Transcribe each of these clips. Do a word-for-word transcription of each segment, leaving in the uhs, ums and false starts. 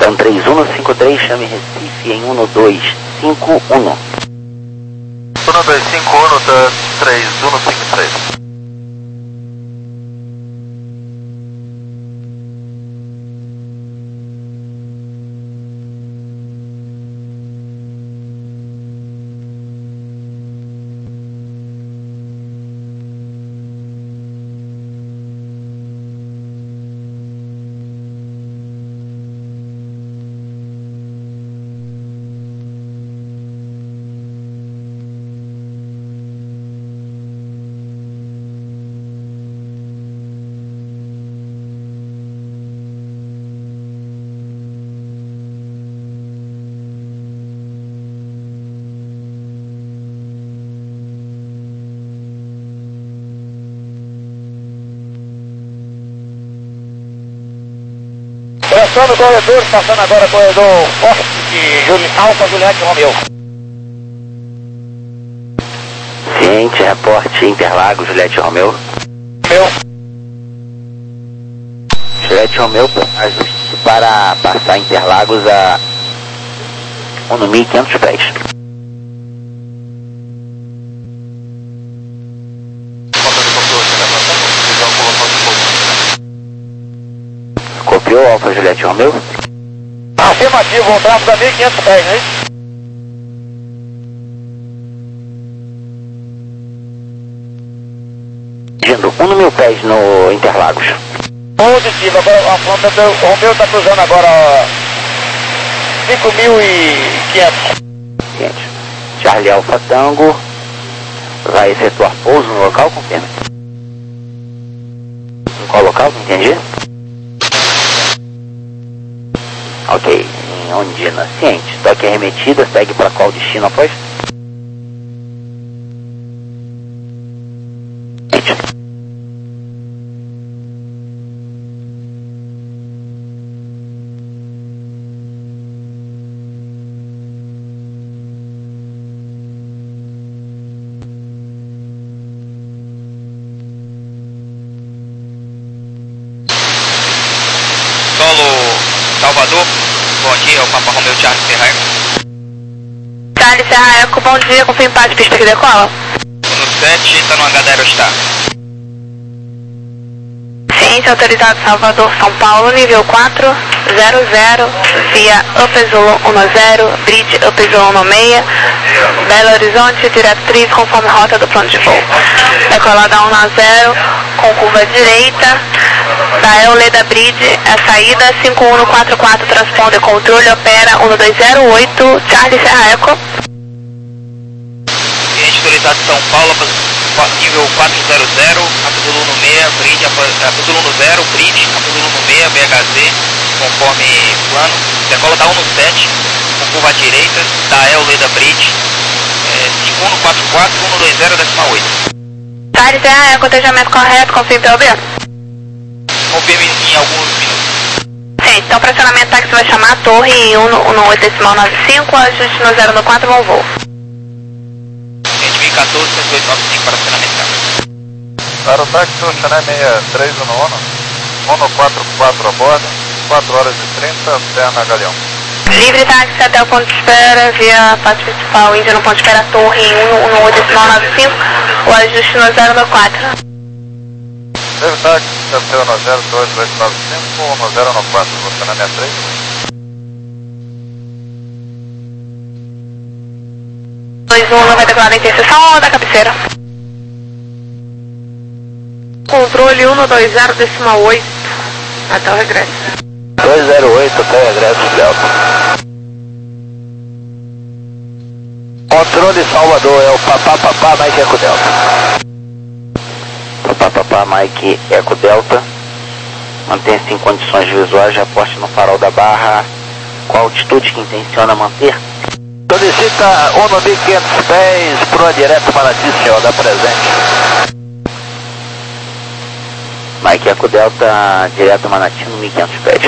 Então três um cinco três, chame Recife em um dois cinco um. um dois cinco um, tá três um cinco três. Pressão no corredor, passando agora corredor forte de Juli, Alfa Juliette Romeu. Ciente, reporte Interlagos, Juliette Romeu. Meu. Juliette Romeu, ajuste para passar Interlagos a mil e quinhentos pés. Copiou, Alfa Juliette Romeu? Afirmativo, um tráfego a mil e quinhentos pés, não é isso? Pedindo um mil pés no Interlagos. Positivo, agora a Flamengo, o Romeu está cruzando agora cinco mil e quinhentos. Gente, Charlie Alfa Tango vai efetuar pouso no local, confirma. Em qual local? Não entendi. Ok, em Ondina, ciente. Toque arremetida, segue para qual destino após? Ciente. Solo Salvador, bom dia, é o Papa Romeu Charlie Serra Eco. Charlie Serra Eco, bom dia, confirme parte pista que decola. No sete, tá no H da Aerostar. Ciência autorizado Salvador, São Paulo, nível quatro zero zero, via Up Zulu dez, bridge Up Zulu seis, Belo Horizonte, diretriz conforme rota do plano de voo. Decolada um a zero, com curva direita, da Euleda Bridge, a saída cinco um quatro quatro, transponder controle, opera um dois zero oito, Charlie Serra Eco. Ciência autorizado São Paulo, nível quatro zero zero, Apzulu no seis, bridge, Apzulu no zero, bridge, Apzulu no seis, B H Z, conforme plano. Decola da um no sete, com curva direita, da Euleda Bridge, é, cinco um quatro quatro, um dois zero, décima oito. Charlie Serra Eco, cotejamento correto, confirme P O B. Confirme em alguns minutos. Sim, então pressionamento táxi vai chamar a torre em um no oito decimal nove cinco, ajuste no zero no quatro, bom voo. Ciente mil e quatorze, cento e oito nove cinco para acionamento táxi. Aerotáxi Oxané seis três um um, um quatro quatro a bordo, quatro horas e trinta, Serna Galeão. Livre táxi até o ponto de espera, via parte principal, Índia no ponto de espera, torre em um no oito decimal nove cinco, o ajuste no zero no quatro. Livre táxi, até o zero dois oito nove cinco, um zero quatro, Oxané sessenta e três. dois um vai declarar a interseção da cabeceira. Controle um dois zero decimal oito, até o regresso. dois zero oito até o regresso, Delta. Controle Salvador, é o Papá Papá Mike Eco Delta. Papá Papá Mike Eco Delta. Mantenha-se em condições visuais, reporte no farol da barra. Qual altitude que intenciona manter? Solicita um mil e quinhentos pés, proa direto para ti, senhor, da presente. Mike Eco Delta, direto Manatino, mil e quinhentos pés.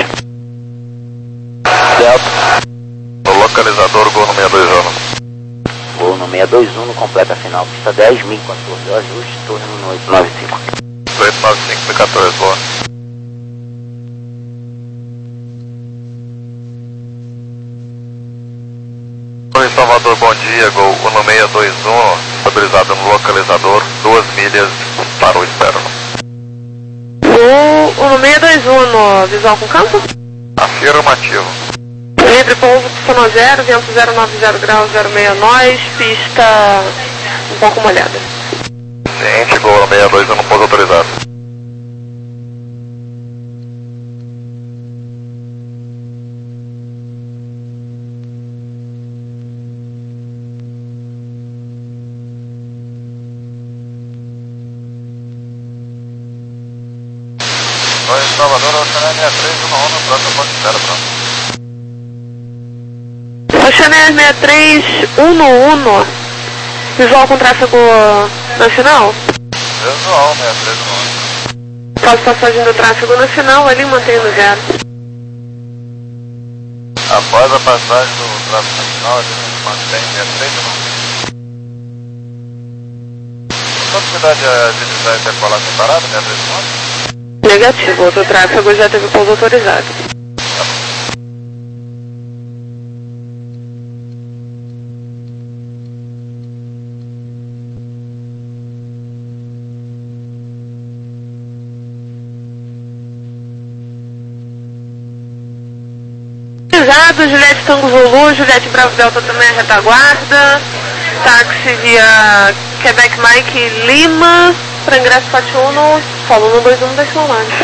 Delta. O localizador, gol no seis dois um. Voo no seis dois um, no completa final, pista dez, mil e quatorze, ajuste, torre no oito nove cinco. oito nove cinco, mil e quatorze, boa. Salvador, bom dia, Gol um seis dois um, estabilizado no localizador, duas milhas para o externo. Gol um seis dois um, visual com campo? Afirmativo. Livre pouso, sono zero, vento zero nove zero graus, zero seis nós, pista um pouco molhada. Ciente, Gol um seis dois um, no pouso autorizado. Oi, Salvador, Oceaneia sessenta e três, um um, no próximo ponto zero, pronto. Oceaneia sessenta e três, um um, visual com tráfego nacional? Visual, sessenta e três, um um. Faço passagem do tráfego nacional, ali mantendo zero. Após a passagem do tráfego nacional, a gente mantém sessenta e três, um um. Qual possibilidade de design decolar separado, sessenta e três, um um? Negativo, outro tráfego já teve pouso autorizado. Autorizado, Juliette Tango Zulu, Juliette Bravo Delta também a retaguarda. Táxi via Quebec Mike Lima, para ingresso Fátima um, falo no dois um decimal nove.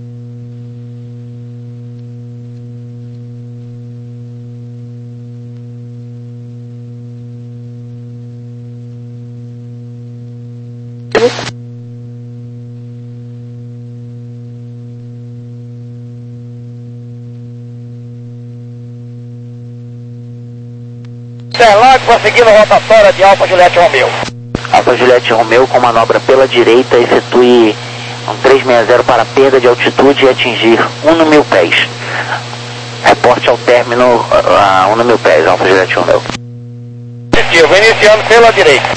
Interlagos, prosseguindo a rotatória de Alfa Juliette Romeo. Alfa Juliette Romeo com manobra pela direita, efetue um três seis zero para perda de altitude e atingir um no mil pés. Reporte ao término a uh, um no mil pés, Alfa Juliette Romeo. Positivo, iniciando pela direita.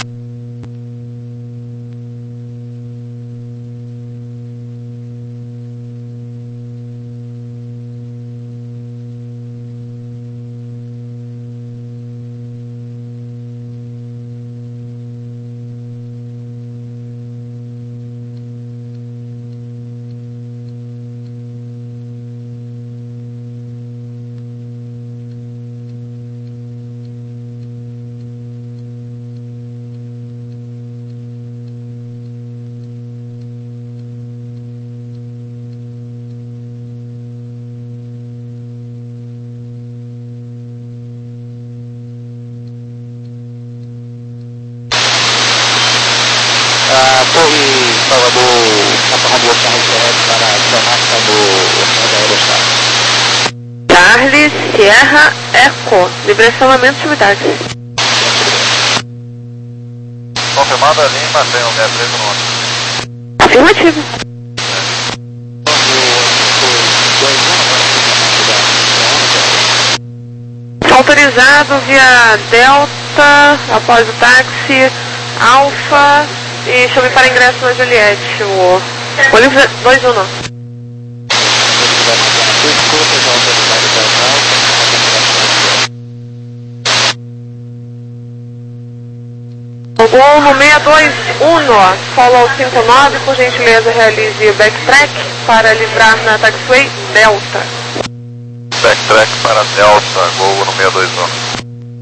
Torre Salvador, Santa Romeu, para a sonata do Charlie Sierra Eco, direcionamento de atividade. Confirmada Lima, tem um sessenta e três no ano. Afirmativo. Autorizado via Delta, após o táxi, Alfa. E chame para ingresso na Juliette, o Olívio dois um. O gol no seis dois um, follow cinco nove, por gentileza realize o backtrack para livrar na taxiway Delta. Backtrack para Delta, gol no seis dois um.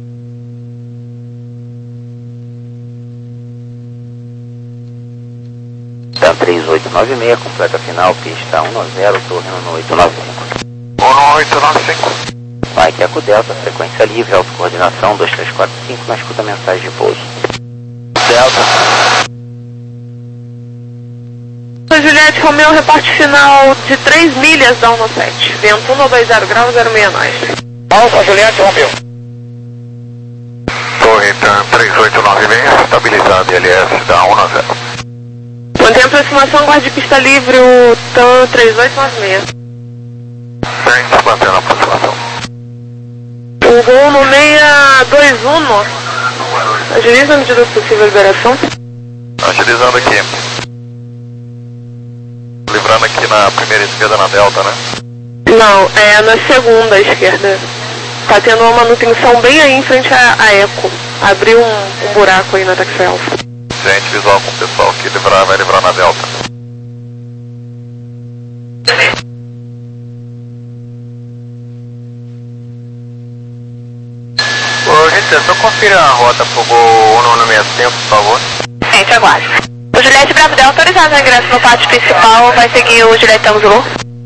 três oito nove seis, completa final, pista um zero, torre no oito nove cinco. um oito nove cinco. Mike Eco Delta, frequência livre, alta coordenação dois três quatro cinco, na escuta mensagem de pouso. Delta. Juliette Romeo, reporte final de três milhas da um sete, vento um dois zero graus, zero seis nós. Alfa Juliette Romeo. Torre Tan três oito nove seis, estabilizado I L S da um zero. Mantém a aproximação, guarde pista livre, o T A M três oito nove seis. Tem, mantendo a aproximação. O gol no seis dois um, agiliza a medida possível a liberação. Agilizando aqui. Livrando aqui na primeira esquerda na Delta, né? Não, é na segunda esquerda. Tá tendo uma manutenção bem aí em frente à, à Eco. Abriu um, um buraco aí na Taxi Alpha. Gente, visual com o pessoal que livrar, vai livrar na Delta. Ô, gente, só confira a rota pro Gol um nove cinco, por favor. Gente, aguarde. O Juliette Bravo Delta autorizado o ingresso no pátio principal, vai seguir o Juliette Tango Zulu.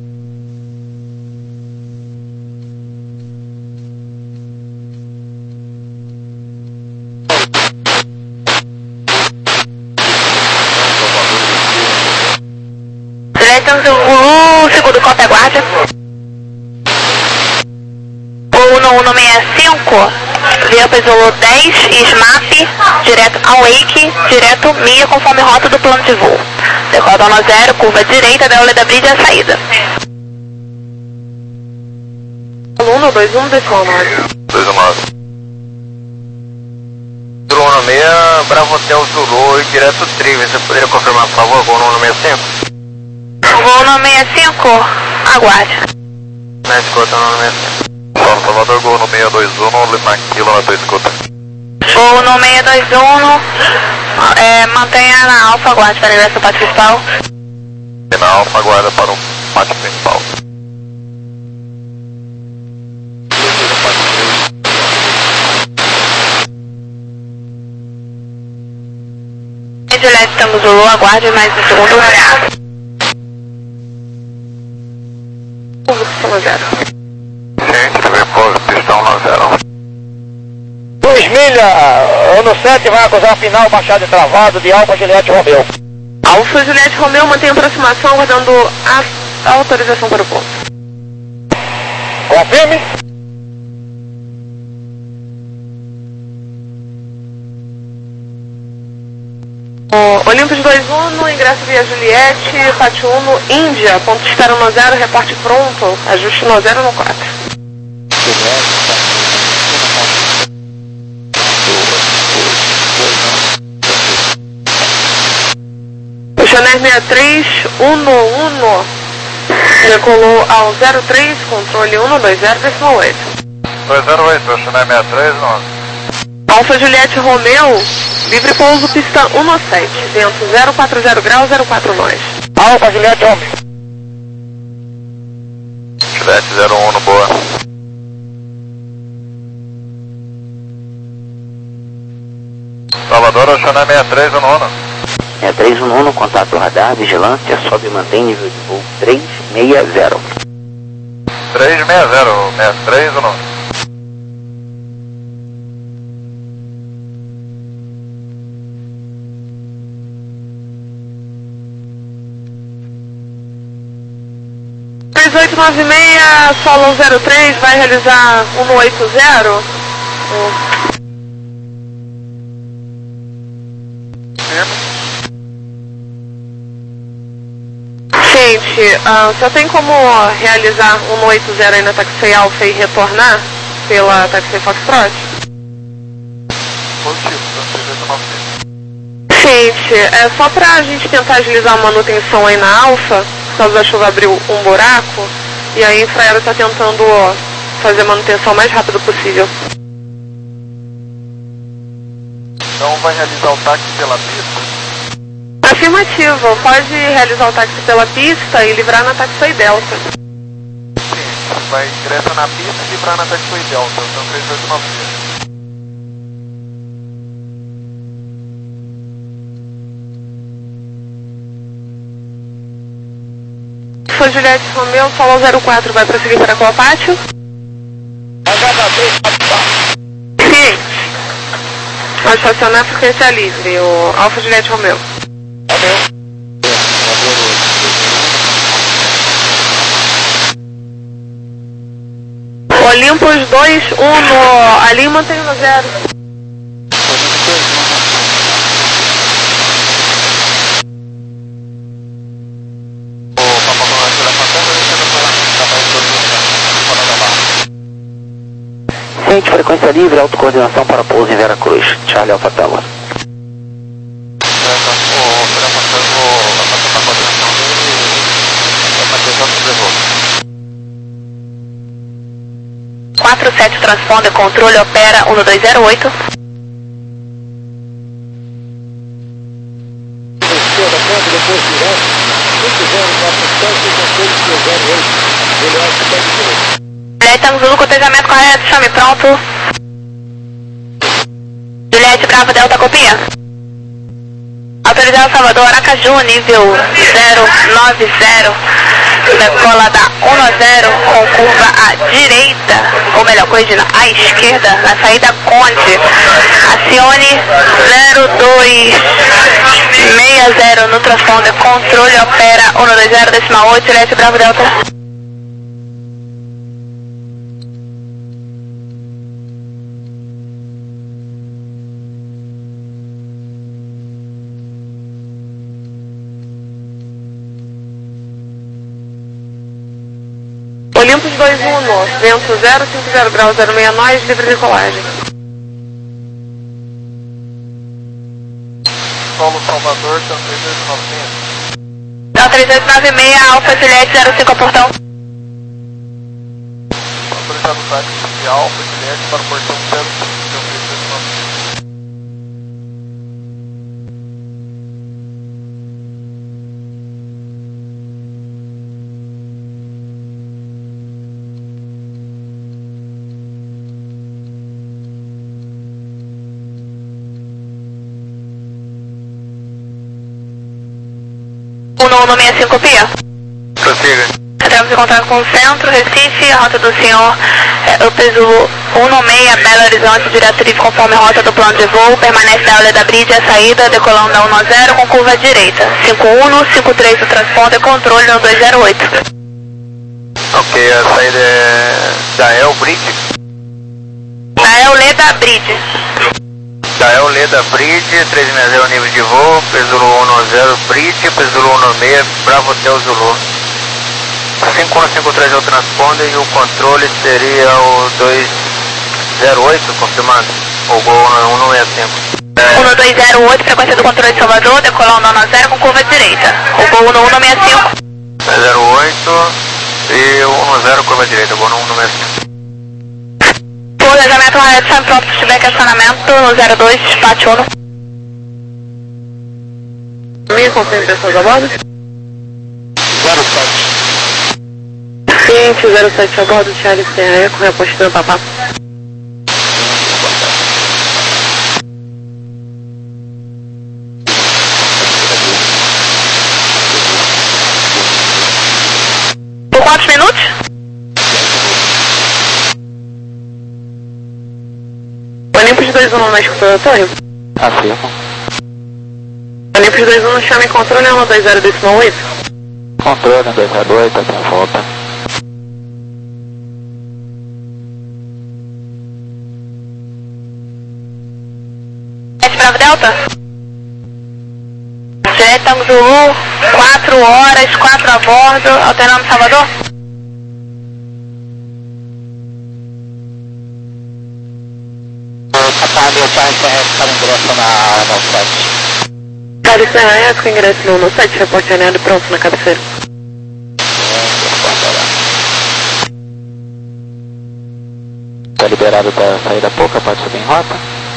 Juliette Tango Zulu, segundo Cota Guarda. O um um seis cinco, via Pesolo dez, S M A P, direto ao Wake, direto Mia, conforme rota do plano de voo. Decola no zero, curva direita da Oleda Bridge a saída. Aluno dois um, decimal nove. dois um nove. Zulu um seis, Bravo Hotel Zulu e direto Trive. Você poderia confirmar, por favor, Gol um seis cinco? Gol um seis cinco, aguarde. Na escuta, um seis cinco. Salvador, Gol no seis dois um, Lima Kilo na tua escuta. Gol no seis dois um, é, mantenha na Alfa, aguarde para ingresso no pátio principal. E na Alfa, aguarda para o pátio principal. Juliette Tango Zulu, aguarde mais um segundo. Pistão zero. Gente, repouso, pistão na zero. dois milha, ano sete vai acusar final, Machado travado de Alfa Juliette Romeu. Alfa Juliette Romeu mantém aproximação, aguardando a autorização para o ponto. Confirme. O Olympus dois um, no ingresso via Juliette, Pátio um no Índia, ponto de espera no zero, reporte pronto, ajuste no zero no quatro. O Chanel sessenta e três, um um, decolou ao zero três, controle um dois zero, decimal oito. dois zero oito, o Chanel sessenta e três, não. Alfa Juliette Romeu, livre pouso pista um sete, vento zero quatro zero graus, zero quatro nós. Alfa Juliette Romeu. Juliette zero um, boa. Salvador, o Chanel sessenta e três, o nono. sessenta e três, o nono, contato radar, vigilância, sobe e mantém nível de voo três seis zero. três seis zero, sessenta e três, o nono. três oito nove seis, solo zero três, vai realizar um oito zero. Gente, uh, só tem como realizar um oito zero aí na Taxi Alpha e retornar pela Taxi Foxtrot? Positivo, então Gente, é só pra gente tentar agilizar a manutenção aí na Alpha, por causa da chuva abriu um buraco, e aí a Infraero tá tentando ó, fazer a manutenção o mais rápido possível. Então vai realizar o táxi pela pista? Afirmativo, pode realizar o táxi pela pista e livrar na Taxi Delta. Sim, vai ingressa na pista e livrar na Taxi Delta, então três oito nove seis. Foi Juliette Romeu, solo zero quatro, vai prosseguir para qual pátio? Sim. Pode estacionar a frequência livre, o Alfa Juliette Romeu. Olympus dois um no... ali mantém no zero. Gente, frequência livre, autocoordenação para pouso em Vera Cruz. Charlie Alpha Tower. quatro sete transponder, controle opera um dois zero oito. Juliette, Zulu, cotejamento correto, chame pronto. Juliette, Bravo, Delta, copia. Autorizado Salvador, Aracaju, nível zero nove zero, decola da um zero com curva à direita, ou melhor, corrigindo, à esquerda, na saída Conde. Acione zero dois seis zero no transponder, controle opera um dois zero, decimal oito, Juliette, Bravo, Delta. Olympus dois um, vento zero cinco zero graus, zero seis nós, livre de colagem. Solo Salvador, três oito nove seis. Não, três oito nove seis, Alfa, Juliette, zero cinco, portão. Autorizado táxi de Alfa, Juliette, para o portão zero cinco, três oito nove seis. um um seis cinco, copia. Prossiga. Entramos em contato com o centro, Recife, a rota do senhor é Upper Zulu um seis, Belo Horizonte, diretriz conforme rota do plano de voo, permanece da aula da Bridge, a saída, decolando da um zero com curva à direita. cinco um, cinco três o transponder, controle um dois zero oito. Ok, a saída é da El Bridge. Da Euleda Bridge. Da El Leda Bridge, três seis zero nível de voo, Zulu um zero Bridge, Zulu um seis, Bravo Hotel Zulu. cinco um cinco três é o transponder e o controle seria o dois zero oito, confirmado? O Gol um seis cinco. um dois zero oito, frequência do controle de Salvador, decolando um zero com curva à direita. O Gol um seis cinco. zero oito e um zero curva à direita, Gol um seis cinco. Planejamento rádio sempre pronto, se tiver questionamento no zero dois, despacho um. Me confirme pessoas a bordo? zero sete. Ciente, zero sete a bordo, Charlie Serra, com reapostando papá. Por quantos minutos? Olympus dois um, mais exploratório? Afirmo. Olympus dois um, chame controle um dois zero decimal oito. Controle um dois zero oito, até a volta. Juliette, Bravo Delta. Juliette, Tango Zulu, quatro horas, quatro a bordo, alternando Salvador. Meu pai para ingresso na no sete. Charlie Serra, com ingresso no, no sete, reporte alinhado pronto na cabeceira. Está liberado da saída pouca, pode subir em rota?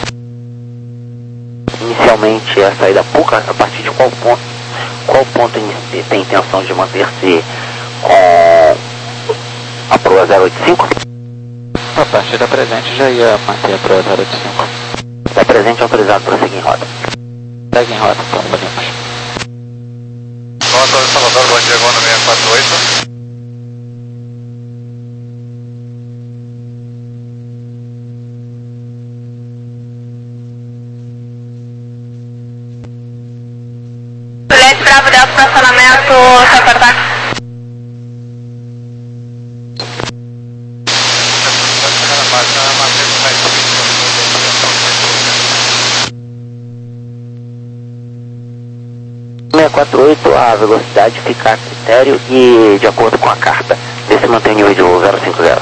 Inicialmente a saída pouca, a partir de qual ponto, qual ponto tem intenção de manter-se com a proa zero oito cinco? A partir da presente já ia manter a proa zero oito cinco. Da presente autorizado para seguir em rota. Segue em rota, então, Olympus. Nota de Salvador, bom dia, Gol seis quatro oito. Juliette, Bravo Delta, estacionamento, Sapartax. seis quatro oito, a velocidade fica a critério e de acordo com a carta. Vê se mantém o nível de voo zero cinco zero.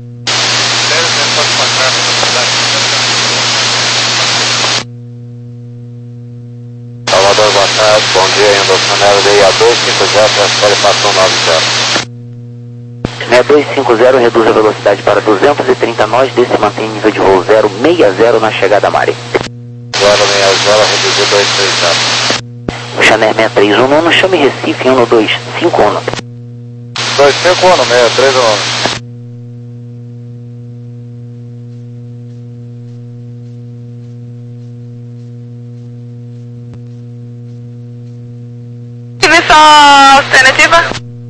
Salvador, boa tarde, bom dia, endossanero D I A dois cinco zero, transfere para nove zero. seis dois cinco zero, reduz a velocidade para duzentos e trinta nós, desse mantém nível de voo zero seis zero na chegada a Mari. zero seis zero, reduziu dois três zero. Channel seis três um um, chame Recife um dois cinco um. dois cinco um, seis três um. Serviço alternativa?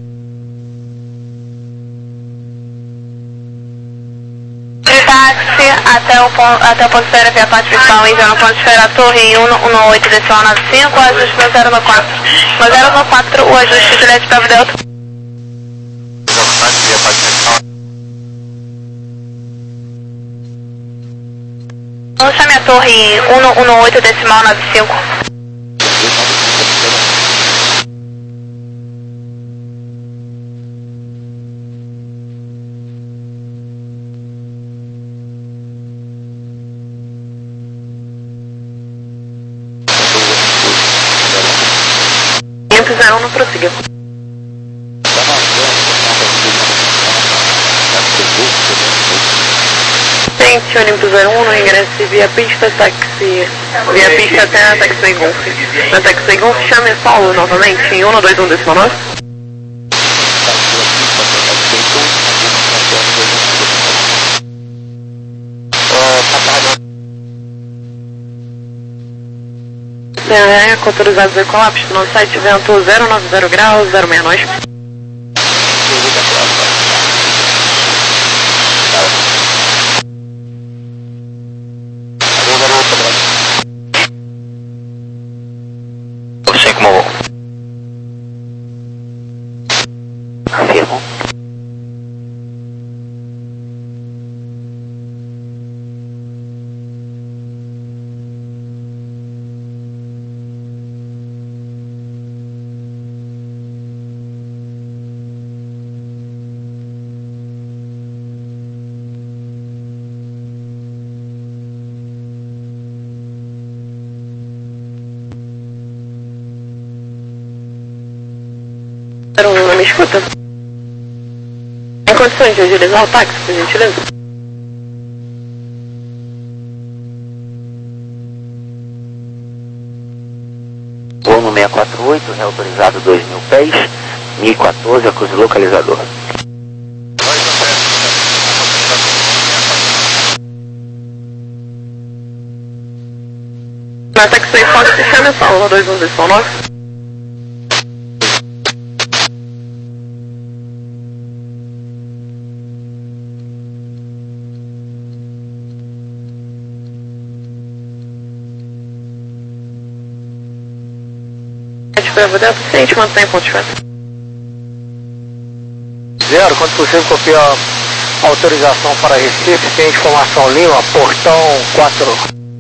De táxi até o ponto, até o ponto de espera via parte principal, enviando no ponto de espera Torre em um um oito decimal nove cinco, ajuste no zero no quatro. No zero no quatro, o ajuste Juliette Bravo Delta. Então chame a torre em um um oito decimal nove cinco. quinhentos um, não prossiga. Tente Olímpio zero um, não ingresse via pista táxi, via pista até a Taxi Golf. Na Taxi Golf, chame Paulo novamente em um dois um decimal nove. É, autorizado ver colapso no site vento zero nove zero graus, zero seis nós. Você como vou? Afirmo. Não me escuta? Em condições de agilizar o táxi, por gentileza? Voo no seis quatro oito, reautorizado dois mil pés, mil e quatorze, acuse localizador. Na Taxi Fox, chame Paulo dois um decimal nove. Bravo Delta, se a gente mantém ponto de frente. Zero, quando possível, copia a autorização para Recife, tem informação Lima, portão quatro.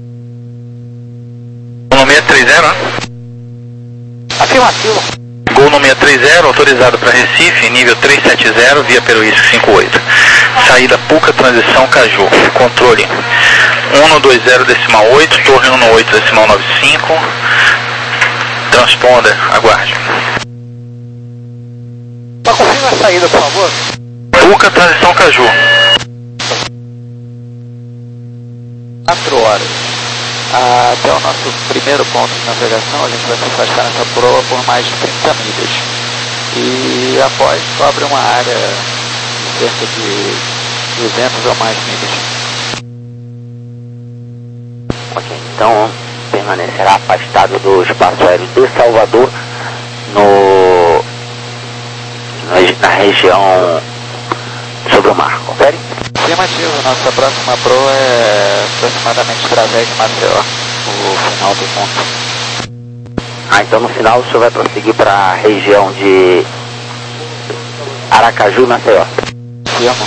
Gol no seis três zero, né? Afirmativo. Gol no seis três zero, autorizado para Recife, nível três sete zero, via Peruísco cinco oito. Saída Puca, transição Caju. Controle um dois zero decimal oito, torre um oito decimal nove cinco. Transponder, aguarde. Mas confirma a saída, por favor. Puca, transição Caju. quatro horas. Ah, até o nosso primeiro ponto de navegação, a gente vai se afastar nessa proa por mais de trinta milhas. E após, cobre uma área de cerca de duzentas ou mais milhas. Ok, então permanecerá afastado do espaço aéreo de Salvador no, na região sobre o mar, confere? Afirmativo, nossa próxima proa é aproximadamente Través de Maceió, o final do ponto. Ah, então no final o senhor vai prosseguir para a região de Aracaju, Maceió. Afirmo.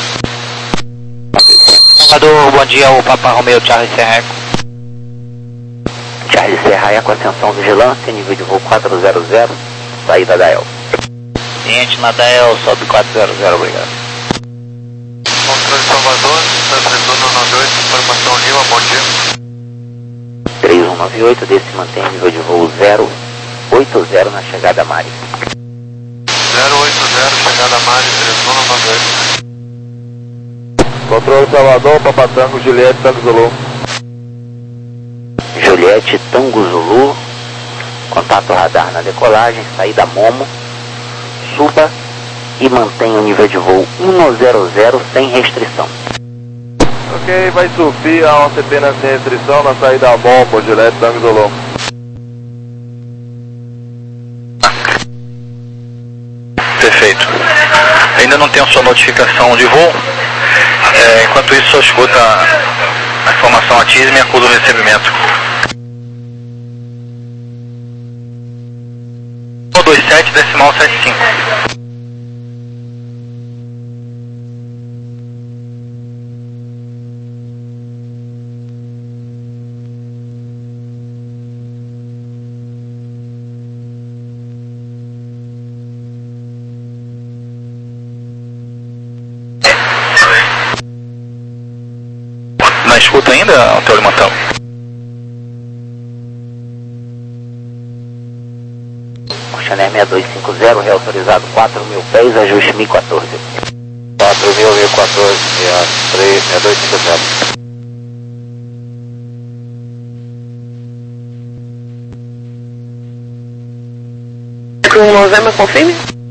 Salvador, bom dia, o Papa Romeo Charles Serreco. Charles Serra com ascensão vigilância, nível de voo quatro zero zero, saída da E L. Cliente na D E L, sobe quatro zero zero, obrigado. Controle Salvador, três um nove oito, informação Lima, bom dia. três um nove oito, desse mantém nível de voo zero oito zero na chegada a Mari. zero oito zero, chegada a Mari, três um nove oito. Controle Salvador, Papa Tango, Juliette, Tango Zulu. Juliette, Tango Zulu, contato radar na decolagem, saída Momo, suba e mantenha o nível de voo um zero zero sem restrição. Ok, vai subir a O C P na sem restrição na saída Momo, Juliette, Tango Zulu. Perfeito. Ainda não tenho sua notificação de voo. É, enquanto isso, só escuta a informação ativa e me acusa o recebimento. um dois sete decimal sete cinco. Na escuta ainda, Antônio Matão? Oceaner seis dois cinco zero, reautorizado quatro mil pés, ajuste mil e quatorze. quatro mil, mil e quatorze, seis dois cinco zero. Com Novembro, confirme?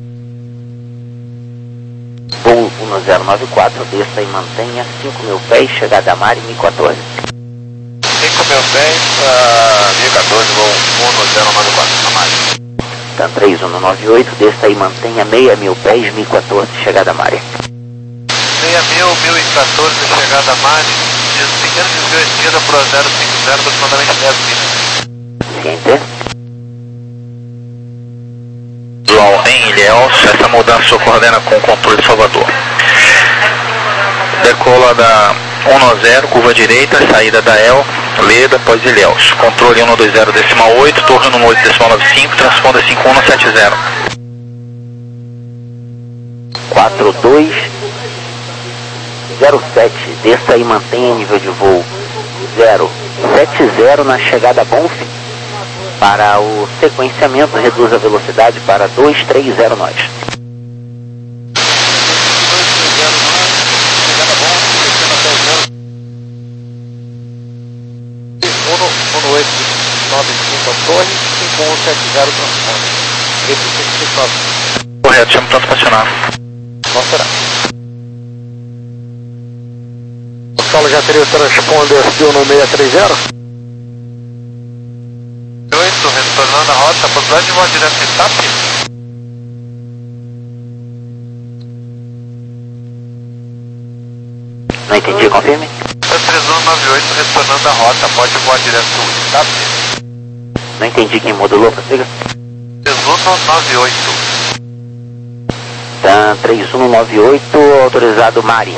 Voo um zero nove quatro, desça e mantenha cinco mil pés, chegada a Mari, mil e quatorze. cinco mil pés, uh, mil e quatorze, voo um zero nove quatro na Mari. TAM três um nove oito, desça e mantenha seis mil pés, mil e quatorze, chegada a Mari. seis mil, mil e quatorze, chegada a Mari. Pequeno desvio à esquerda para zero cinco zero, aproximadamente dez milhas. Ciente? João, em Ilhéus, essa mudança coordena com o controle de Salvador. Decola da um zero, curva direita, saída da El, Leda, após Ilhéus. Controle um dois zero decimal oito, torre um oito decimal nove cinco, transponda cinco um sete zero. quatro dois zero sete, desça e mantenha nível de voo zero sete zero na chegada a Bonfim. Para o sequenciamento, reduza a velocidade para dois três zero nós. um oito nove cinco a torre, cinco um sete zero transporte. Correto, chama para estacionar. Não será. O solo já teria o transponder no seis três zero? oito, retornando a rota, possibilidade de voar direto em T A P? Não entendi, confirme. três um nove oito, retornando a rota, pode voar direto em T A P? Não entendi quem modulou, prossiga. três um nove oito. TAM três um nove oito, autorizado Mari.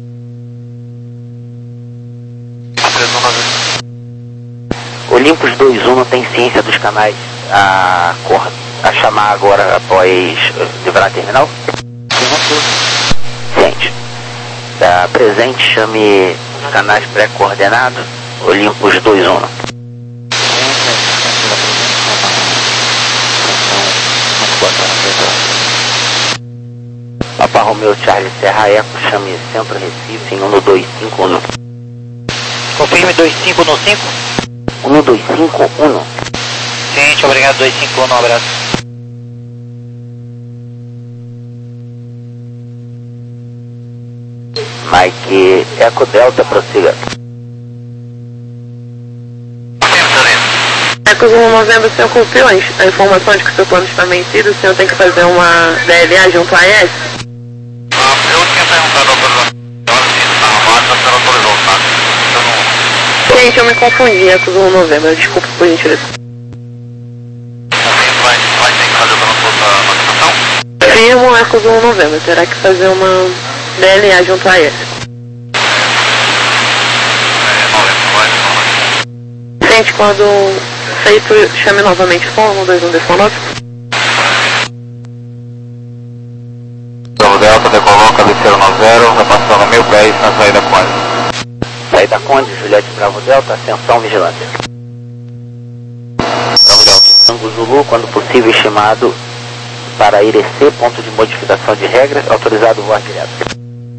três um nove oito. Olympus dois um não tem ciência dos canais a, cor, a chamar agora após livrar a terminal? Ciente. Da presente, chame os canais pré-coordenados Olympus dois um. Papa Romeo Charlie Serra Eco, chame Centro Recife em um dois cinco um. Confirme dois cinco no cinco. um dois cinco um. Ciente, obrigado, dois cinco um, um abraço. Mike Eco Delta, prossiga. Eco um Novembro, o senhor cumpriu a informação de que o seu plano está vencido, o senhor tem que fazer uma D L A junto à A S? Ah, eu tinha perguntado a autorização, se estava válida, se ela autorizou, tá? Eu não... Gente, eu me confundi, Eco um Novembro, desculpa por gentileza. Vai, vai ter que fazer outra notificação? Firmo Eco um Novembro, terá que fazer uma D L A junto à A S. É, não lembro, vai, não. Gente, quando feito, chame novamente com um dois um decimal nove. Então, Delta decolou, cabeceira nove zero, vai passando mil pés na saída Conde. Saída Conde, Juliette Bravo Delta, ascensão vigilância. Bravo Delta. Tango Zulu, quando possível, estimado para Irecê, ponto de modificação de regras, autorizado voar direto.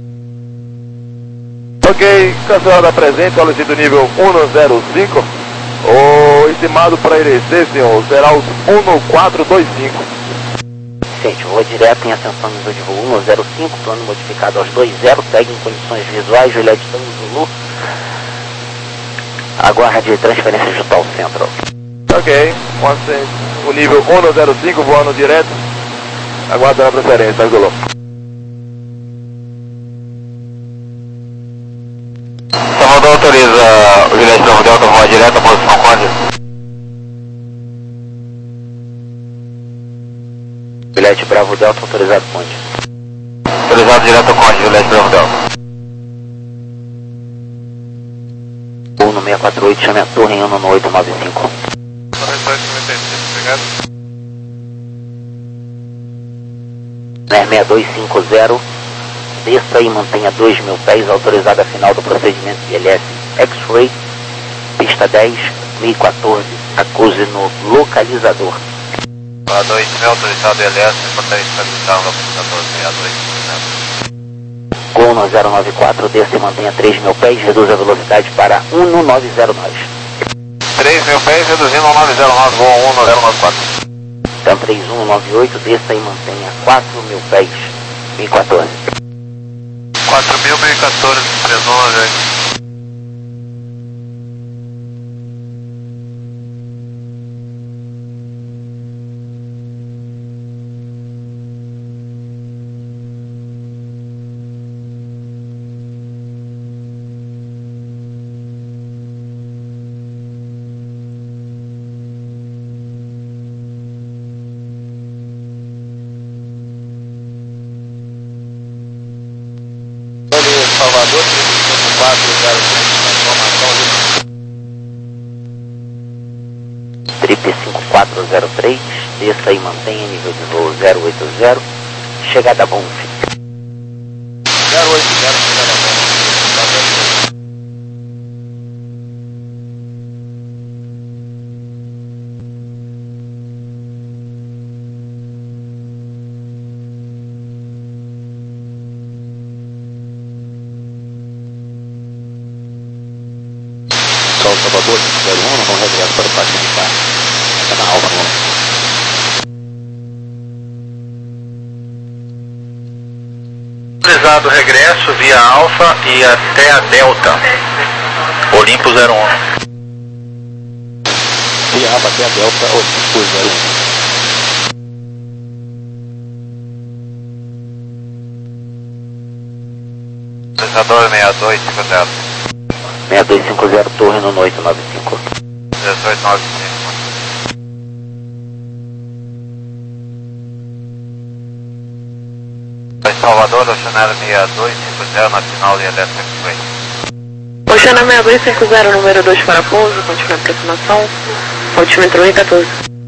Ok, cancelada presente, solicito nível um zero cinco. O estimado para Irecê, senhor, será os um quatro dois cinco. Gente, voo direto em ascensão nível de voo um zero cinco, plano modificado aos dois zero, segue em condições visuais, Juliette Tango Zulu. Aguarde transferência junto ao centro. Ok, o nível um zero cinco voando direto, aguarda a transferência, Zulu. Salvador autoriza o Juliette Bravo Delta voar direto à posição Conde. Juliette Bravo Delta autorizado Conde. Autorizado direto ao Conde, Juliette Bravo Delta. um no seis quatro oito, chame a torre em um no oito nove cinco. Obrigado. seis dois cinco zero, desça e mantenha dois mil pés, autorizada final do procedimento de L S X-Ray, pista dez, mil e quatorze, acuse no localizador. A dois mil autorizado L S, importante estabilizar no localizador seis dois. Gol no zero nove quatro, desça e mantenha três mil pés, reduz a velocidade para um no nove zero nove. três mil pés, reduzindo ao nove zero nove, voa um no zero nove quatro. Então três um nove oito, desça e mantenha quatro mil pés, mil e quatorze. quatro mil, mil e quatorze, três um nove oito. Salvador, cinco quatro zero três, informação. Trip cinco quatro zero três, desça e mantenha nível de voo zero oito zero, chegada a Bonf. zero oito zero, chegada a Bonf. Salvador, zero um, não regresso para o parque de carro. Está na alva, não. Autorizado regresso via Alfa e até a Delta. Olimpo zero um. Via Alfa até a Delta, Olimpo zero um. Autorizador seis dois cinco zero. seis dois cinco zero, torre no oito nove cinco. dezoito nove cinco. Salvador, Oceanário seis dois cinco zero, na final de Electric Way. Oceanário seis dois cinco zero, número dois para pouso, continua a aproximação, altímetro mil e quatorze.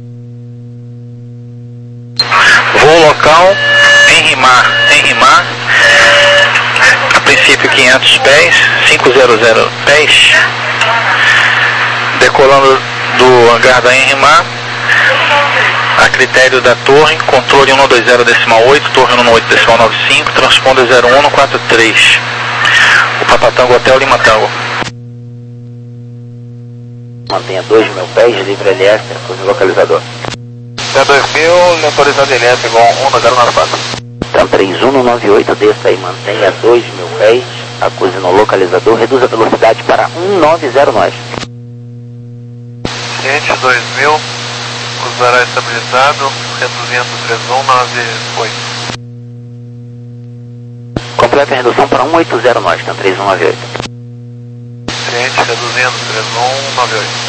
Voo local, em Rimar, em Rimar, a princípio quinhentos pés, quinhentos pés, decolando do hangar da Enrimar, a critério da torre, controle um dois zero decimal oito, torre um oito decimal nove cinco, transponder zero um quatro três, o Papatango Hotel Lima Tango. Mantenha dois mil pés, livre L S, acuse localizador. Até dois mil, autorizado L S igual um zero nove quatro. Então três um nove oito, desça e mantenha dois mil pés, acuse no localizador, reduza a velocidade para um nove zero nove. Ciente dois mil, usará estabilizado, reduzindo três um nove oito. Completa a redução para um oito zero nove, então três um nove oito. Ciente reduzindo três um nove oito.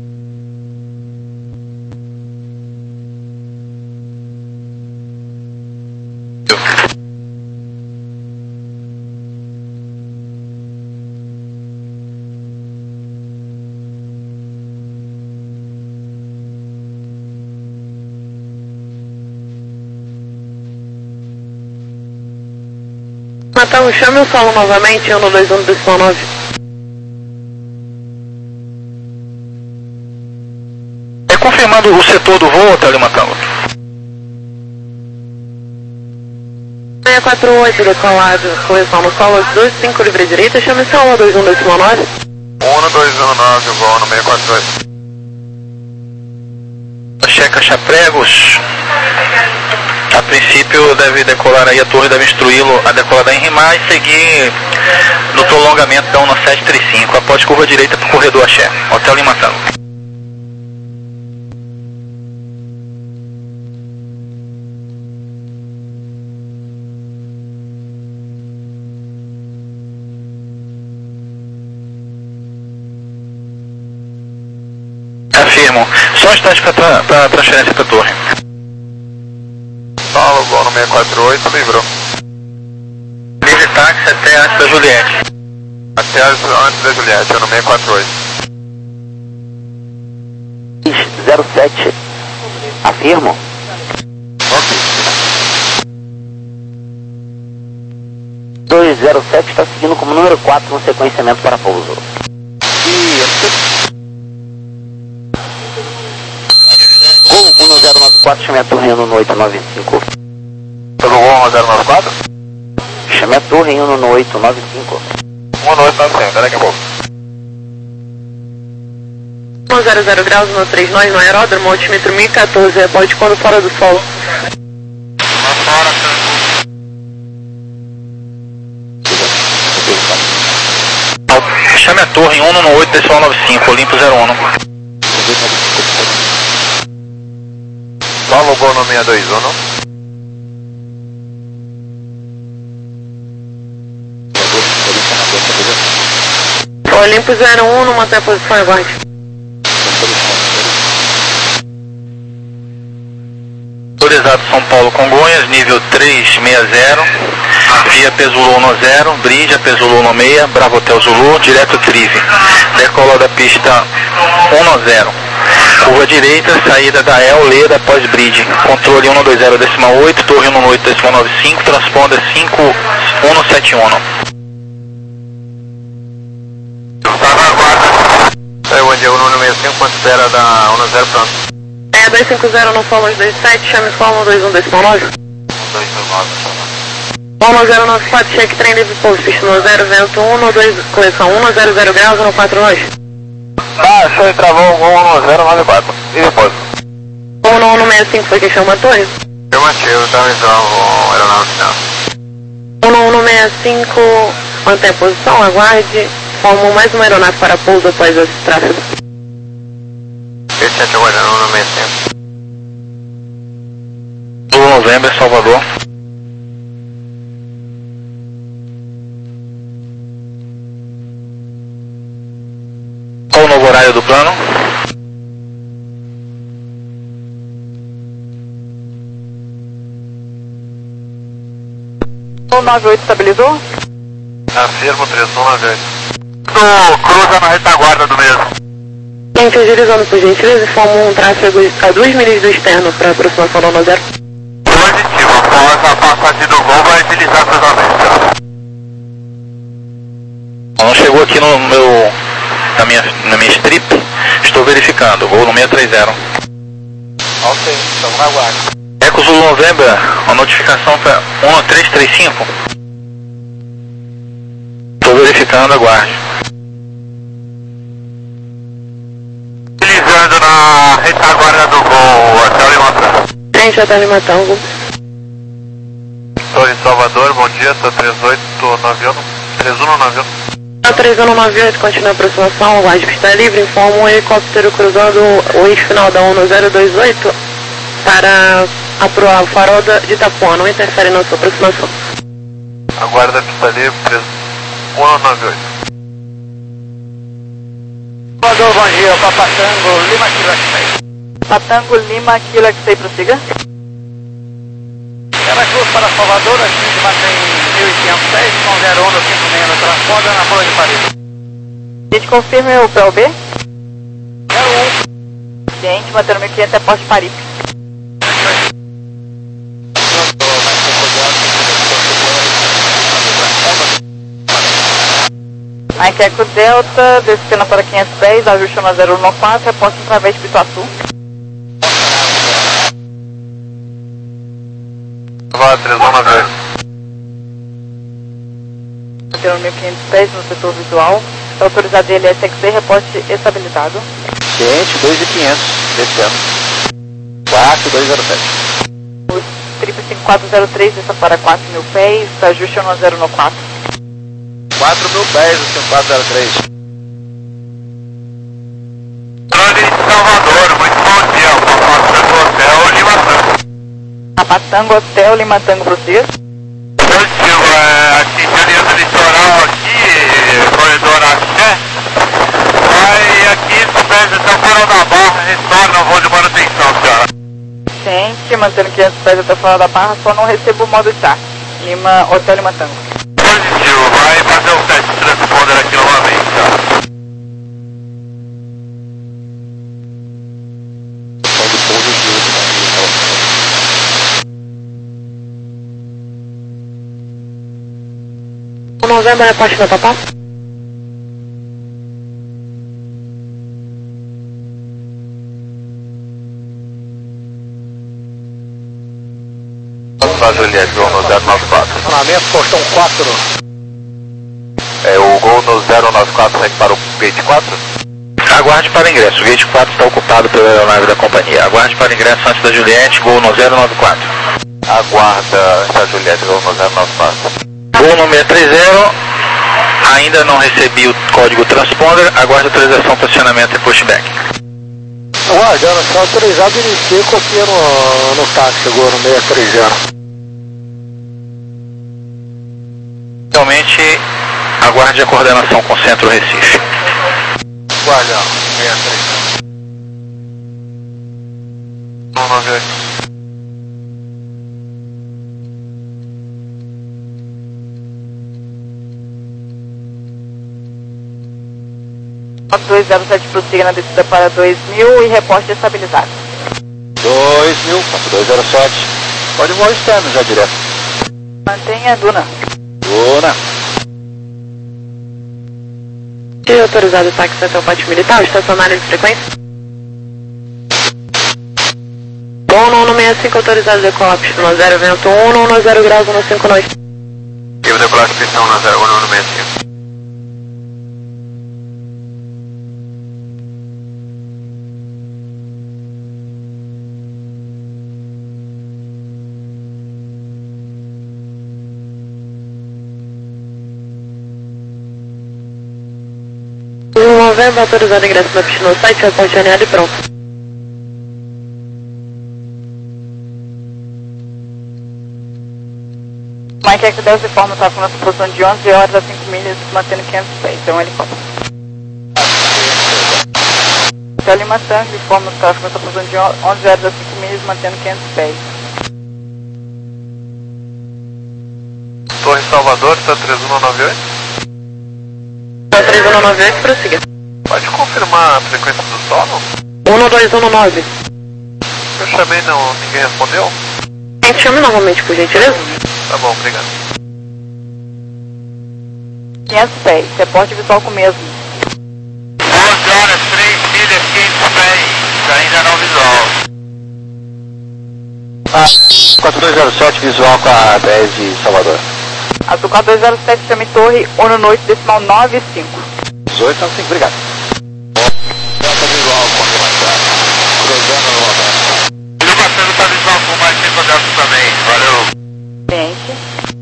Natal, chame o solo novamente, um dois um decimal nove. É confirmado o setor do voo, Hotel Lima Tango? seis quatro oito, decolado, correção no solo dois cinco, livre direita, chame solo dois um dois nove. um dois um nove, voo no seis quatro oito. Checa chapregos. A princípio deve decolar aí, a torre deve instruí-lo a decolar da Enrimar e seguir no prolongamento da um sete três cinco, após curva direita para o corredor Axé, Hotel Lima Tango. Afirmo, só um instante para transferência para a torre. Paulo, voo no seis quatro oito, livrou. Livre táxi até antes da Juliette. Até antes da Juliette, no seis quatro oito. zero sete, afirmo. Ok. dois zero sete está seguindo como número quatro no sequenciamento para pouso. Gol um zero nove quatro, chame a torre em um oito nove cinco. Pelo Gol um zero nove quatro? Chame a torre em um oito nove cinco. um oito nove cinco, daqui a pouco. um zero zero graus no três nove no aeródromo, altímetro mil e quatorze, repórte quando fora do solo. Lá fora, Chame a torre em um oito decimal nove cinco, Olimpo zero um. Paulo, Gol no seis dois um. Olimpo zero um, não mantém a posição e aguarde. Autorizado São Paulo Congonhas, nível trezentos e sessenta, via Pesulo um zero, bridge, Pesulo um seis, Bravo Hotel Zulu, direto Trive. Decola da pista um zero. Curva direita, saída da El Leda após bridge. Controle um dois zero decimal oito, torre um oito decimal nove cinco, transponder cinco um sete um. Saiu onde é o número sessenta e cinco, quanto espera da um zero, pronto. É, dois cinco zero no solo dois sete, chame solo dois um decimal nove. um dois nove. um zero nove quatro, cheque trem livre pouso, pista um zero, vento um, dois, correção um zero zero graus, um quatro nove. Ah, show e travou, Gol um zero nove quatro. E depois? um no um sessenta e cinco foi quem chamou a torre? Afirmativo, tá visão, o aeronáutico. um no um sessenta e cinco, mantém a posição, aguarde, formou mais uma aeronave para pouso após esse tráfego. Esse é aguardando no sessenta e cinco. Do novembro, Salvador. Qual o novo horário do plano? um nove oito estabilizou? Afirmo três um nove oito. Cruza na retaguarda do mesmo. Gente, agilizando por gentileza, formou um tráfego a duas milhas do externo para aproximação da um zero. Positivo, após a passagem do Gol vai agilizar totalmente. Não chegou aqui no meu, na minha, na minha strip, estou verificando, voo no seis três zero. Ok, estamos na guarda. Eco Zulu Novembro, a notificação para um três três cinco. Estou verificando, aguarde. Utilizando na retaguarda do Gol, Hotel Lima Tango. Gente, Hotel Lima Tango. Torre Salvador, bom dia, sou três oito nove um. três um nove um. três um nove oito, continua a aproximação, aguarde pista livre, informa um helicóptero cruzando o eixo final da um zero dois oito para a, a farol de Itapuã, não interfere na sua aproximação. Aguarda a pista livre, três um nove oito. Salvador, bom dia, Papatango, Lima Kilo X-Tay. Patango, Lima Kilo X-Tay, prossiga. Era cruz para Salvador, aqui de mantém mil e quinhentos pés, com zero um cinco seis no transponder na Folha de Paris. A gente confirma o P L B? zero um. Ciente, mantendo mil e quinhentos até Porto de Paris. Mike Eco Delta, descendo para quinhentos pés, ajuste na zero um quatro, reposta em través de Pituaçu. Vai, três um nove oito. mantendo mil e quinhentos pés no setor visual. É autorizado I L S X C, reporte estabilizado. Ciente, dois mil e quinhentos, descendo. quatro dois zero sete. O triplo cinco quatro zero três está para quatro mil pés, ajuste um zero no quatro. quatro mil pés, o cinco quatro zero três. Salvador, muito bom dia, Papatango Hotel Lima Tango. Papatango Hotel Lima Tango, prossiga. Positivo, é, aqui, beleza litoral aqui, corredor Axé. Vai aqui, pés até o final da barra, retorna ao voo de manutenção, senhora. Ciente, mantendo quinhentos pés até o final da barra, só não recebo o modo chá. Lima, Hotel Lima Tango. Positivo, vai fazer o teste de transponder aqui novamente, senhora. Novembro é parte da Papá? Só Juliette, Gol no zero nove quatro. Estacionamento, Postão quatro. É, o Gol no zero nove quatro segue para o gate quatro? Aguarde para ingresso. O gate quatro está ocupado pela aeronave da companhia. Aguarde para ingresso antes da Juliette, Gol no zero nove quatro. Aguarda, está Juliette, Gol no zero nove quatro. Gol no seis três zero. Ainda não recebi o código transponder. Aguarde autorização, posicionamento e pushback. Aguardando, está autorizado iniciar copia no, no táxi, chegou no seis três zero. Realmente, aguarde a coordenação com o Centro Recife. Guarda, seis três zero. um nove oito. dois zero sete, prossiga na descida para dois mil e reporte estabilizado. dois mil, dois zero sete. Pode voar externo já direto. Mantenha a Duna. Duna. E autorizado o táxi até o pátio militar, estacionário de frequência? Bom, no um seis cinco, autorizado decolar pista zero, vento um, no zero graus, no cinco nove. Eu decolar pista um zero, um no seis cinco. Novembro, autorizado ingresso na pista no site, reporte aneado e pronto. Mike X dez informa o tráfego na sua posição de onze horas a cinco milhas, mantendo quinhentos pés. É um helicóptero. Hotel Lima Tango informa o tráfego na sua posição de onze horas a cinco milhas, mantendo quinhentos pés. Torre Salvador, está três um nove oito? três um nove oito, prossiga. Pode confirmar a frequência do sono? um dois um nove. Eu chamei, não, ninguém respondeu? Chame novamente, por gentileza. Tá bom, obrigado. quinhentos pés, reporte visual com o mesmo. onze horas, três milhas, quinhentos pés, ainda não visual. Ah, quatro dois zero sete, visual com a dez de Salvador. Azul quatro dois zero sete, chame torre, Uno noite, decimal nove cinco. dezoito, então sim, obrigado. Delta visual, confirmação. Cruzando no Roberto. Ele passando para visual com mais cinco Delta também, valeu. Ciente.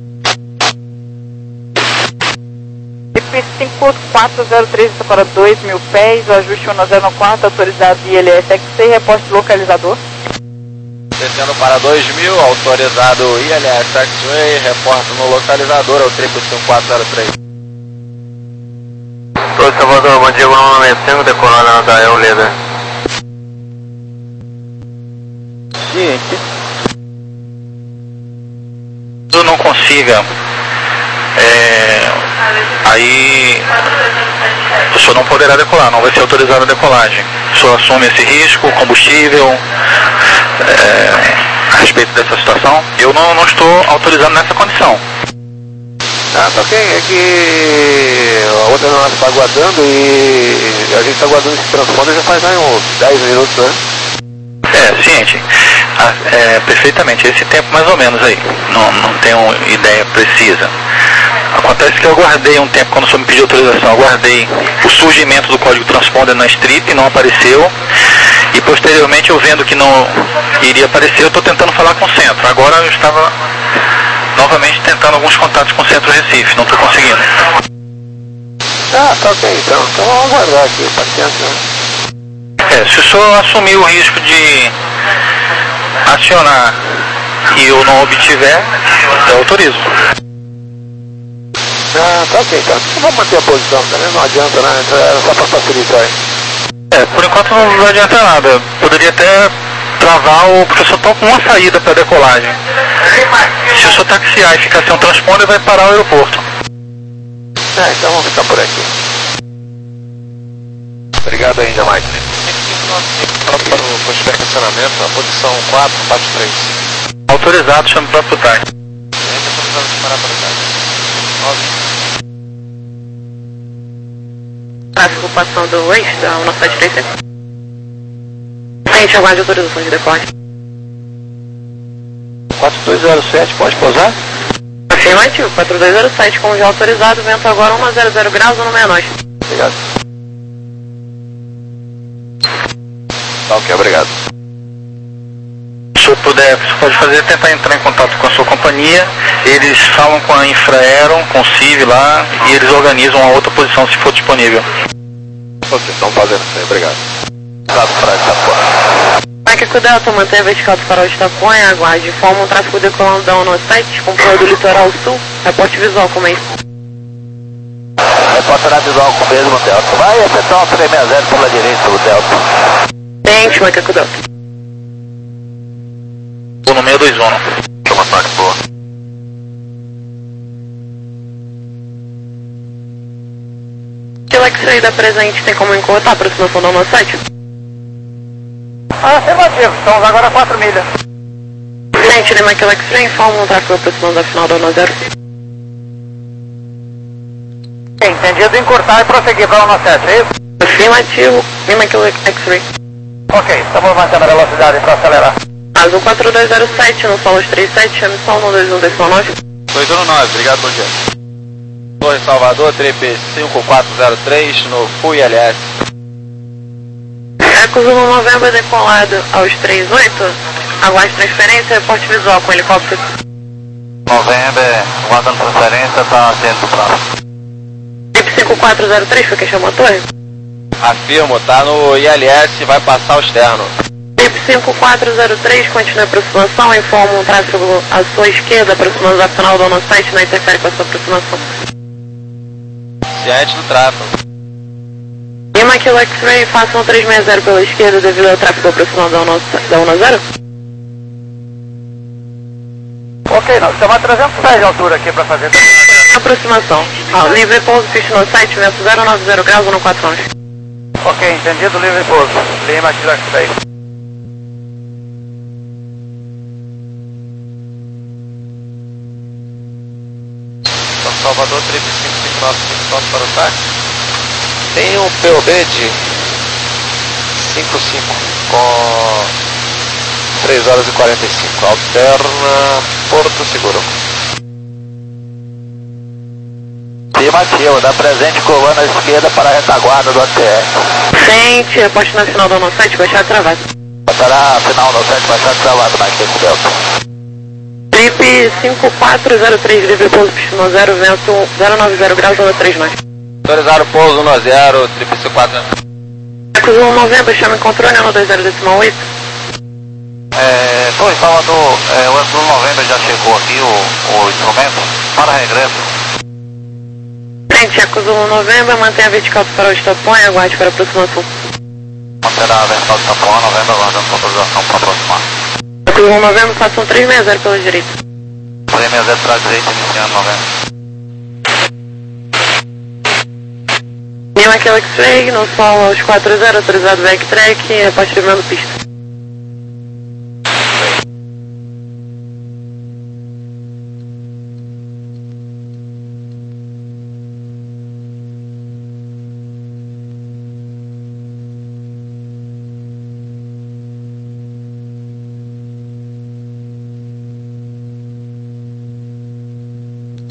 cinco quatro zero três está para dois mil pés, o ajuste um zero no quatro, autorizado I L S X C, reporte localizador. Descendo para dois mil, autorizado I L S X-Ray, reporte no localizador, é o triplo cinco quatro zero três. Oi, Salvador, bom dia, Gol no seis cinco, decolando da El Leda. Ciente. Caso não consiga, é, aí o senhor não poderá decolar, não vai ser autorizado a decolagem. O senhor assume esse risco, combustível, é, a respeito dessa situação? Eu não, não estou autorizado nessa condição. Ah, tá ok, é que a outra não está aguardando e a gente está aguardando esse transponder já faz aí uns dez minutos, né? É, ciente. Ah, é, perfeitamente, esse tempo mais ou menos aí. Não, não tenho ideia precisa. Acontece que eu aguardei um tempo, quando o senhor me pediu autorização, eu aguardei o surgimento do código transponder na strip, não apareceu. E posteriormente, eu vendo que não iria aparecer, eu estou tentando falar com o centro. Agora eu estava novamente tentando alguns contatos com o centro Recife, não estou conseguindo. Ah, tá ok, então, então vamos aguardar aqui, paciência. É, se o senhor assumir o risco de acionar e eu não obtiver, eu autorizo. Ah, tá ok, então. Vamos manter a posição também, não adianta, né? Era só pra facilitar aí. É, por enquanto não adianta nada. Poderia até travar o... porque eu só tô com uma saída para decolagem. Se o senhor taxiar e ficar sem um transponder, vai parar o aeroporto. É, então vamos ficar por aqui. Obrigado ainda, Mike. Para o posto de estacionamento, a posição quatro, parte três. Autorizado, chame para o táxi. Autorizado de parar para o táxi. Tráfego passando o eixo da um nove sete três sete. Gente, aguarde autorização de decolagem. quatro dois zero sete, pode pousar? Afirmativo, quatro dois zero sete, como já autorizado, vento agora um zero zero graus no meia nós. Obrigado. Tá ok, obrigado. Se o senhor puder, o senhor pode fazer é tentar entrar em contato com a sua companhia. Eles falam com a Infraero, com o C I V lá, e eles organizam a outra posição se for disponível. Vocês estão fazendo isso aí, obrigado. Obrigado, Praia de Itapuã. Mike Delta, mantém a vertical do farol de Itapuã, aguarde. Informa um tráfego decolando da um sete, com do litoral sul. Reporte visual, como é isso? Reporte na visual com o mesmo Delta. Vai efetuar um três seis zero pela direita, o Delta. Gente, Mike Delta. Vou no meio dois um. Toma sorte, boa. Pela X-Ray da presente, tem como encurtar a aproximação da um sete? Ah, afirmativo, estamos agora a quatro milhas. Gente, Lima Kilo X-Ray, informa um tráfego aproximando da final da um zero. Entendido, encurtar e prosseguir para um sete, é isso? Afirmativo, Lima Kilo X-Ray. Ok, estamos mantendo a velocidade para acelerar. Azul quatro dois zero sete, no solo três sete, emissão um dois um dois nove. dois um nove, obrigado, bom dia. Torre Salvador, trip cinco quatro zero três, no Full I L S. Eco Zulu Novembro decolado aos três oito. Aguarde transferência, reporte visual com helicóptero. Novembro, guardando transferência, tá dentro do próximo. Trip cinco quatro zero três, foi quem chamou a torre? Afirmo, tá no I L S, vai passar o externo. Trip cinco quatro zero três, continua a aproximação, informa um tráfego à sua esquerda, aproximando da final do nosso site, não interfere com a sua aproximação. Ciente do tráfego. Lima Kilo X-Ray, faça um três seis zero pela esquerda devido ao tráfego aproximado da um zero. Ok, nós estamos a trezentos pés de altura aqui para fazer. Aproximação. Ah, livre pouso, piste no site, vento zero nove zero graus, no quatro onze. Ok, entendido, livre pouso. Lima Kilo X-Ray. São Salvador, trip cinco cinco nove cinco nove para o táxi. Tem um P O B de cinco cinco com três horas e quarenta e cinco. Alterna Porto Seguro. Afirmativo, da presente coluna à esquerda para a retaguarda do A T R. Sente, reposte na final do nosso site, baixar travado. Passará a final do sete, vai estar travado mais tempo Delta. Trip cinco quatro zero três, livre pouso, piste no zero, vento zero nove zero graus, no três nove. Autorizado pouso no zero, trip cinco quatro. Eco Zulu Novembro, chama em controle, no dois zero decimal oito. É, Torre Salvador, é, o Azul Novembro já chegou aqui, o, o instrumento, para regresso. Frente, Eco Zulu Novembro, mantenha a vertical do farol de Itapuã e aguarde para aproximação. Manterá a vertical de Itapuã, Novembro, aguardando autorização para aproximar. Eco Zulu Novembro, faça um três seis zero pela direita. três seis zero para a direita, iniciando Novembro. Lima Kilo X-Ray, no solo aos quatro zero, autorizado backtrack, reposte firmando pista.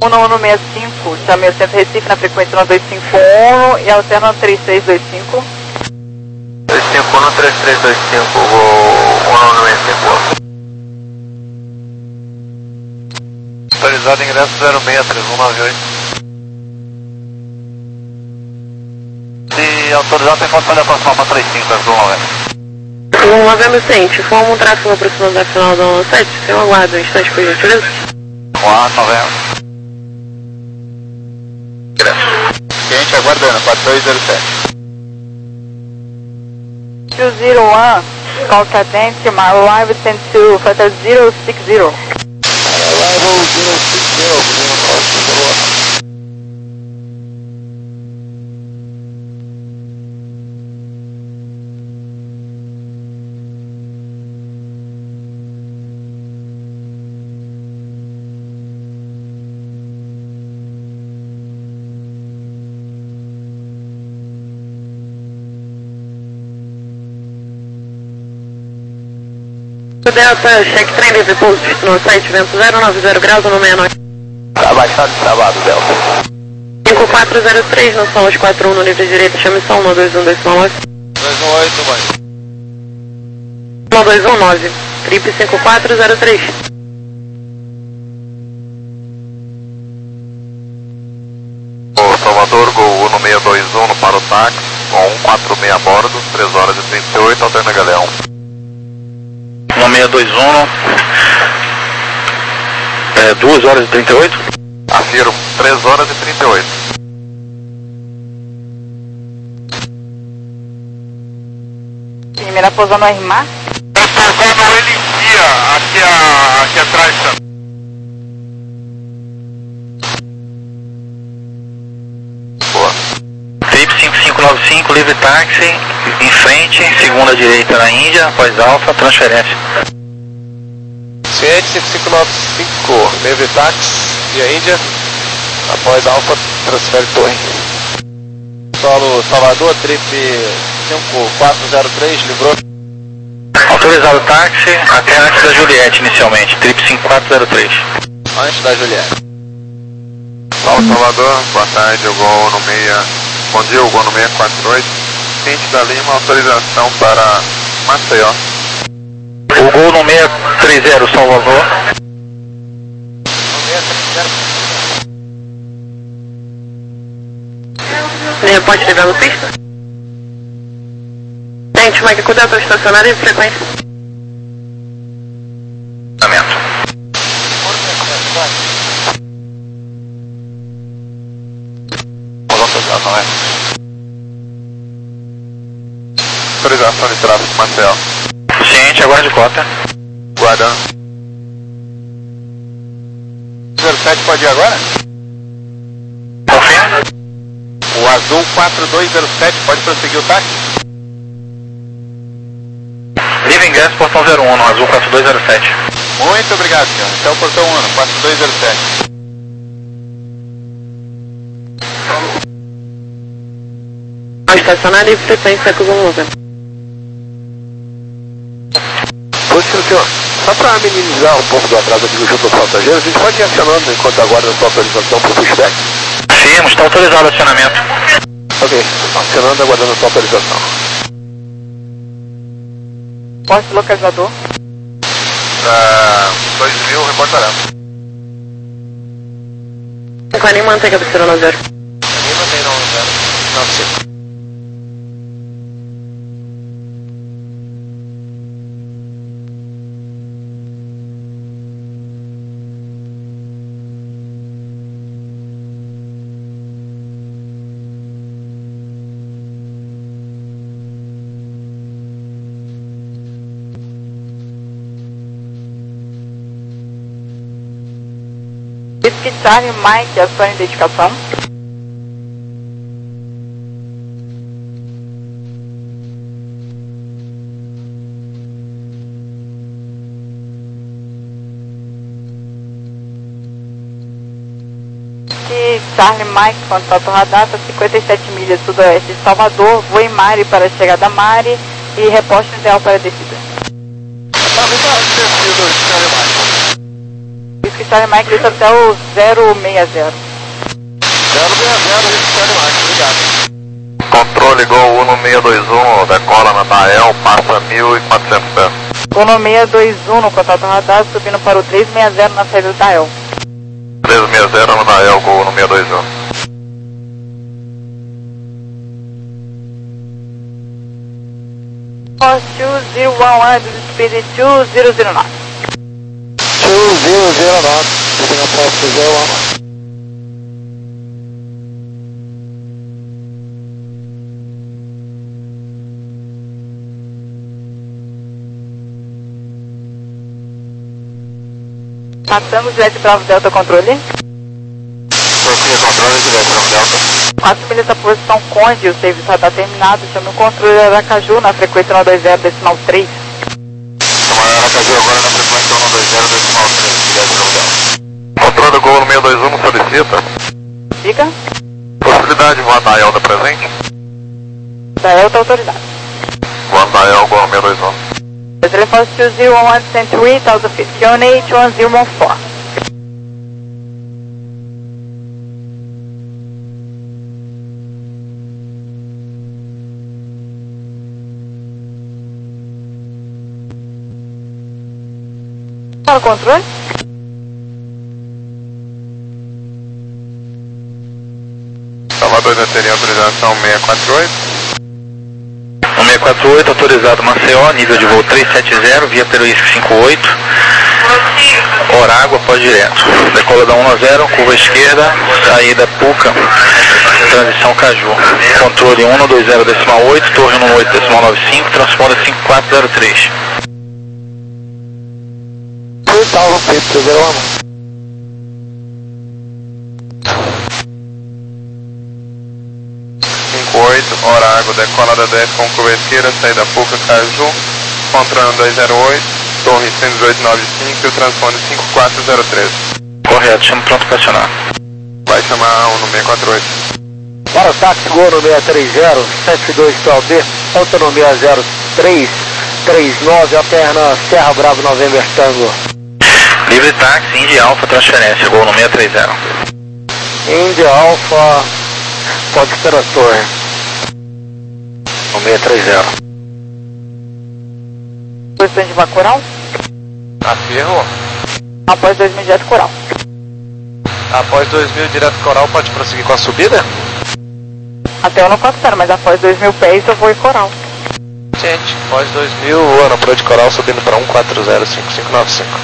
uno uno seis cinco, chame o centro Recife na frequência um dois cinco um e alterna três três dois cinco. três cinco um, três três dois cinco, voo um uno seis cinco. Autorizado ingresso zero seis três um nove oito. E autorizado tem condição de aproximar para três cinco, três um nove. Um nove cento, forma um tráfego aproximando da final da um sete, eu aguardo um instante por gentileza. quatro nove. Cliente aguardando, quatro dois zero sete. two zero one, call cadence, my arrival ten two, Fata zero six zero. Arrival zero six zero, Bruno, Delta, check trem livre pouso no site, vento zero nove zero graus no sessenta e nove. Tá baixado de sábado, Delta. cinco quatro zero três, no som quatro um no livre direita, chame som um dois um dois nove. dois um oito, mãe. um dois um nove, trip cinco quatro zero três. Gol Salvador, Gol uno seis dois um para o táxi, com um quatro seis a bordo, três horas e trinta e oito, alterna Galeão. um seis dois um, é, duas horas e trinta e oito? Afirmo, três horas e trinta e oito. Primeira pousando R M A. Tá pousando ele em dia, aqui, a, aqui atrás, tá? Boa. Trip cinco cinco nove cinco, livre táxi, em frente, segunda direita na Índia, após alfa, transferência. Ciente cinco cinco nove cinco, livre táxi e a Índia, após Alfa, transfere torre. Solo Salvador, trip cinco quatro zero três, livrou. Autorizado táxi, até antes da Juliette inicialmente, trip cinco quatro zero três. Antes da Juliette. Salve Salvador, boa tarde, o Gol no meia, bom dia, o Gol no seis quatro oito, Ciente da Lima, autorização para Maceió. O Gol no seis três zero, Salvador. Linha pode ligar no pista? Gente, Mike, cuidado para estacionar e frequência. Autorização de tráfego, Maceió. Ciente, aguarde cota. Guardando. zero sete pode ir agora? Confirma. O azul quatro dois zero sete pode prosseguir o táxi? Livre ingresso, portão zero um, no azul quatro dois zero sete. Muito obrigado, senhor. Até o portão um, quatro dois zero sete. Ao estacionar livre frequência com o Lula. Poxa, senhor, só para minimizar um pouco do atraso aqui junto aos passageiros, a gente pode ir acionando enquanto aguarda a sua autorização para o pushback? Sim, está autorizado o acionamento. Ok, acionando, aguardando a sua autorização. Poste localizador. Uh, dois mil, reportará. Quando mantém a postura no zero. Ninguém mantém não, zero. Não, sim. Whisky Charlie Mike, a sua identificação. Whisky Charlie Mike, contato radar, cinquenta e sete milhas sudoeste de Salvador, voe Mari para a chegada a Mari e reposte ideal para a descida. Tá, vem cá, descido, Charlie Mike. Whisky Charlie Mike, desça até o zero seis zero. zero seis zero, Whisky Charlie Mike, obrigado. Controle Gol um seis dois um, decola na Nael, passa mil e quatrocentos pés. Gol seis dois um no contato radar, subindo para o três seis zero na saída da El. três seis zero na Nael, Gol um seis dois um. Force two zero one one, speed two zero zero nine. two zero zero nine, picking up Force two zero one one. Passamos Juliette Bravo Delta, controle. Torquinha controle, Juliette Bravo Delta. quatro milhas da posição Conde, o serviço já está terminado. Chame o controle de Aracaju na frequência um dois zero decimal três. Chamar Aracaju agora na frequência um dois zero decimal três, Juliette Bravo Delta. Controle Gol um seis dois um solicita. Diga. Possibilidade de voar na Elda presente? Da El está autorizado. Voando na El, Gol um seis dois um. Telefone two zero one one Century, thousand feet, Q N H one zero one four. Para o controle? Salvador já teria autorização seis quatro oito. um seis quatro oito, autorizado Maceió, nível de voo trezentos e setenta, via Peruísco cinquenta e oito, Orágua, pode direto. Decola da um zero, curva esquerda, saída Puca, transição Caju. Controle um dois zero decimal oito, torre um oito decimal nove cinco, transponder cinco quatro zero três. two thousand feet, two zero one one. cinco oito, Orágua, decola da dez com curva esquerda, saída Puca, Caju, Contrano dois zero oito, torre cento e dezoito nove cinco e o transponder cinco quatro zero três. Correto, chama pronto para acionar. Vai chamar um no seis quatro oito. Para o táxi Gol no seis três zero, sete dois P L B, autonomia zero três três nove, alterna Serra Bravo November Tango. Livre táxi, Indy Alpha, transferência, Gol no seis três zero. Indy Alpha, pode ser a torre. No seis três zero. Posição de Coral? Afirmo. Após dois mil direto Coral. Após dois mil direto Coral, pode prosseguir com a subida? Até eu não considero, mas após dois mil pés eu vou em Coral. Gente, após dois mil, Ana Pro de Coral subindo para um quatro zero cinco cinco nove cinco.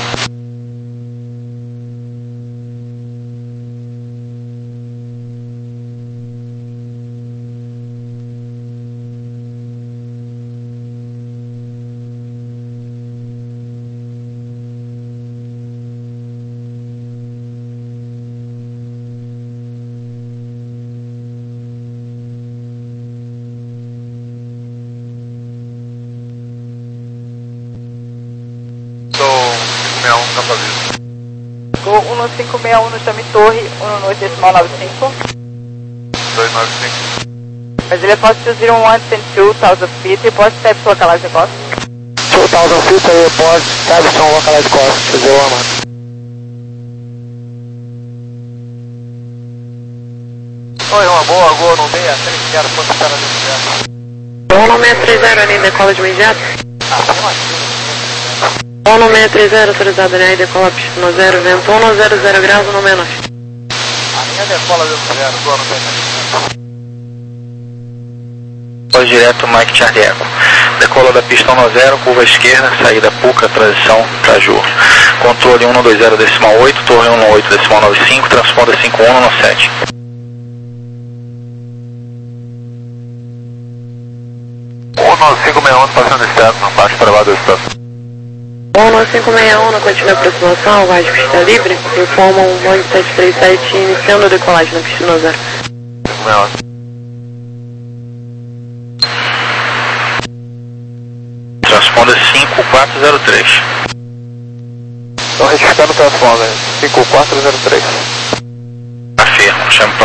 Gol um cinco seis um no Chame Torre, um oito decimal nove cinco. dois nove cinco. Mas ele é Fox two zero one two thousand feet, report steps localized cost. two thousand feet, report steps on localized cost, two zero one one. Oi, uma boa, Gol no seis três zero, quanto está na dentro? Gol no seis três zero, ali decola de imediato. Gol no seis três zero, autorizado ali, decola pista zero, vento um zero zero graus, no menos. A minha decola dentro zero, Gol no seis três zero. Pode direto, Mike Charlie Echo. Decola da pista um zero, curva esquerda, saída Puca, transição Caju. Controle um dois zero decimal oito, torre um oito decimal nove cinco, transponder cinco um no sete. um cinco seis um, passando externo, baixo para lá do estado. Gol no cinco seis um, na contínua aproximação, vai de pista livre, informa um Boeing sete três sete, iniciando a decolagem na pista zero. cinco seis um. Transponder cinco quatro zero três. Estão retificando o transponder, cinco quatro zero três. Afirmo, chama